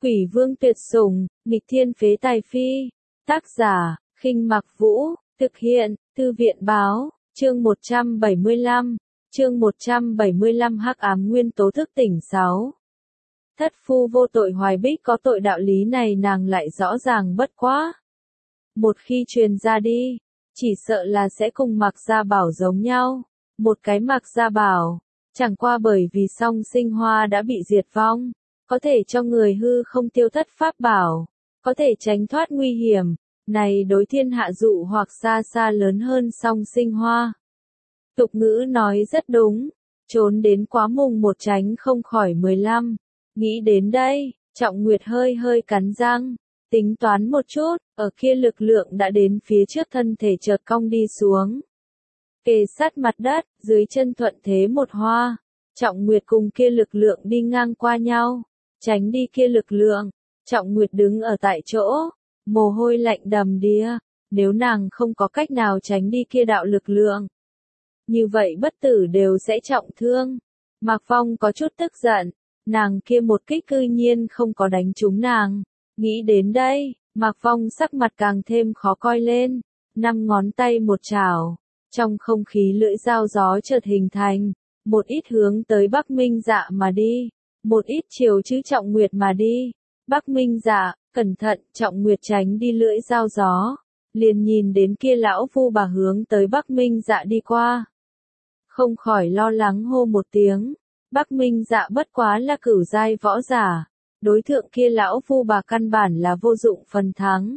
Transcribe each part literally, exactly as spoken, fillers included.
Quỷ vương tuyệt sủng, nghịch thiên phế tài phi. Tác giả, Khinh Mặc Vũ, thực hiện, Thư viện báo, chương một trăm bảy mươi lăm, chương một trăm bảy mươi lăm hắc ám nguyên tố thức tỉnh sáu. Thất phu vô tội Hoài Bích có tội đạo lý này nàng lại rõ ràng bất quá. Một khi truyền ra đi, chỉ sợ là sẽ cùng Mạc Gia Bảo giống nhau. Một cái Mạc Gia Bảo, chẳng qua bởi vì song sinh hoa đã bị diệt vong, có thể cho người hư không tiêu thất pháp bảo, có thể tránh thoát nguy hiểm, này đối thiên hạ dụ hoặc xa xa lớn hơn song sinh hoa. Tục ngữ nói rất đúng, trốn đến quá mùng một tránh không khỏi mười lăm. Nghĩ đến đây, Trọng Nguyệt hơi hơi cắn răng, tính toán một chút, ở kia lực lượng đã đến phía trước thân thể chợt cong đi xuống. Kề sát mặt đất, dưới chân thuận thế một hoa, Trọng Nguyệt cùng kia lực lượng đi ngang qua nhau, tránh đi kia lực lượng. Trọng Nguyệt đứng ở tại chỗ, mồ hôi lạnh đầm đìa, nếu nàng không có cách nào tránh đi kia đạo lực lượng, như vậy bất tử đều sẽ trọng thương. Mạc Phong có chút tức giận, nàng kia một kích cư nhiên không có đánh trúng nàng. Nghĩ đến đây, Mạc Phong sắc mặt càng thêm khó coi lên, năm ngón tay một chảo, trong không khí lưỡi dao gió chợt hình thành, một ít hướng tới Bắc Minh Dạ mà đi, một ít chiều chữ Trọng Nguyệt mà đi. Bắc Minh Dạ, cẩn thận, Trọng Nguyệt tránh đi lưỡi dao gió, liền nhìn đến kia lão phu bà hướng tới Bắc Minh Dạ đi qua. Không khỏi lo lắng hô một tiếng, Bắc Minh Dạ bất quá là cửu giai võ giả, đối thượng kia lão phu bà căn bản là vô dụng phần thắng.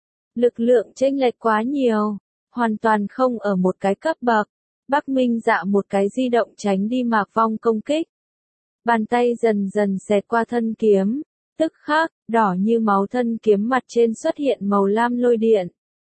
Lực lượng chênh lệch quá nhiều, hoàn toàn không ở một cái cấp bậc. Bắc Minh Dạ một cái di động tránh đi Mạc Phong công kích. Bàn tay dần dần xẹt qua thân kiếm, tức khắc, đỏ như máu thân kiếm mặt trên xuất hiện màu lam lôi điện.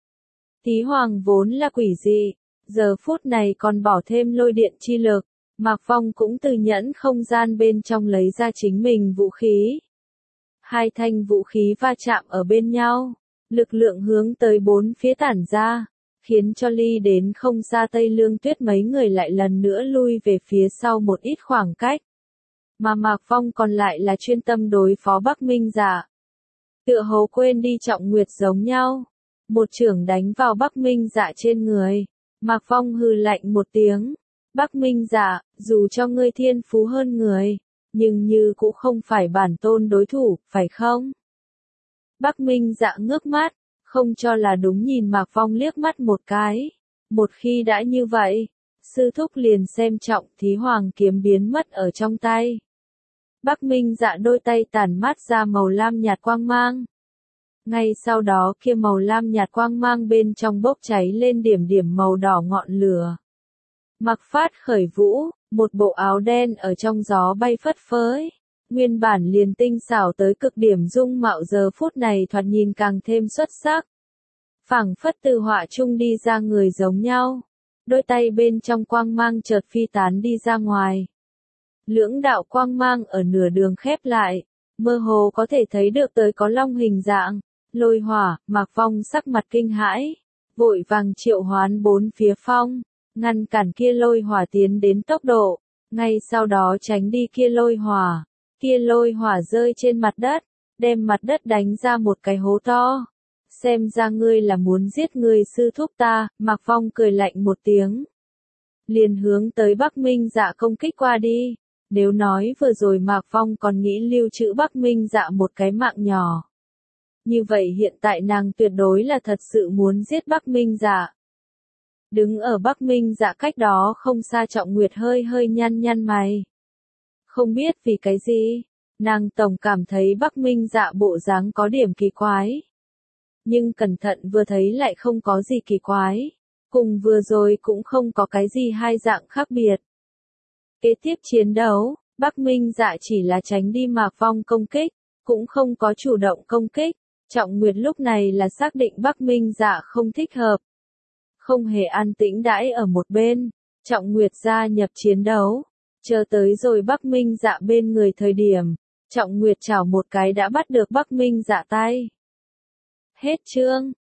Tí hoàng vốn là quỷ dị, giờ phút này còn bỏ thêm lôi điện chi lực, Mạc Phong cũng từ nhẫn không gian bên trong lấy ra chính mình vũ khí. Hai thanh vũ khí va chạm ở bên nhau, lực lượng hướng tới bốn phía tản ra, khiến cho ly đến không xa Tây Lương Tuyết mấy người lại lần nữa lui về phía sau một ít khoảng cách. Mà Mạc Phong còn lại là chuyên tâm đối phó Bắc Minh Dạ. Tựa hồ quên đi Trọng Nguyệt giống nhau, một chưởng đánh vào Bắc Minh Dạ trên người. Mạc Phong hừ lạnh một tiếng, Bắc Minh Dạ, dù cho ngươi thiên phú hơn người, nhưng như cũng không phải bản tôn đối thủ, phải không? Bắc Minh Dạ ngước mắt, không cho là đúng nhìn Mạc Phong liếc mắt một cái. Một khi đã như vậy, sư thúc liền xem trọng thí hoàng kiếm biến mất ở trong tay. Bắc Minh Dạ đôi tay tản mát ra màu lam nhạt quang mang. Ngay sau đó kia màu lam nhạt quang mang bên trong bốc cháy lên điểm điểm màu đỏ ngọn lửa. Mặc phát khởi vũ, một bộ áo đen ở trong gió bay phất phới. Nguyên bản liền tinh xảo tới cực điểm dung mạo giờ phút này thoạt nhìn càng thêm xuất sắc. Phảng phất từ họa chung đi ra người giống nhau. Đôi tay bên trong quang mang chợt phi tán đi ra ngoài. Lưỡng đạo quang mang ở nửa đường khép lại, mơ hồ có thể thấy được tới có long hình dạng, lôi hỏa. Mạc Phong sắc mặt kinh hãi, vội vàng triệu hoán bốn phía phong, ngăn cản kia lôi hỏa tiến đến tốc độ, ngay sau đó tránh đi kia lôi hỏa. Kia lôi hỏa rơi trên mặt đất, đem mặt đất đánh ra một cái hố to. Xem ra ngươi là muốn giết người sư thúc ta. Mạc Phong cười lạnh một tiếng, liền hướng tới Bắc Minh Dạ công kích qua đi. Nếu nói vừa rồi Mạc Phong còn nghĩ lưu trữ Bắc Minh Dạ một cái mạng nhỏ, như vậy hiện tại nàng tuyệt đối là thật sự muốn giết Bắc Minh Dạ. Đứng ở Bắc Minh Dạ cách đó không xa Trọng Nguyệt hơi hơi nhăn nhăn mày. Không biết vì cái gì, nàng tổng cảm thấy Bắc Minh Dạ bộ dáng có điểm kỳ quái. Nhưng cẩn thận vừa thấy lại không có gì kỳ quái, cùng vừa rồi cũng không có cái gì hai dạng khác biệt. Kế tiếp chiến đấu, Bắc Minh Dạ chỉ là tránh đi Mạc Phong công kích, cũng không có chủ động công kích. Trọng Nguyệt lúc này là xác định Bắc Minh Dạ không thích hợp, không hề an tĩnh đãi ở một bên. Trọng Nguyệt gia nhập chiến đấu, chờ tới rồi Bắc Minh Dạ bên người thời điểm, Trọng Nguyệt chảo một cái đã bắt được Bắc Minh Dạ tay. Hết chương.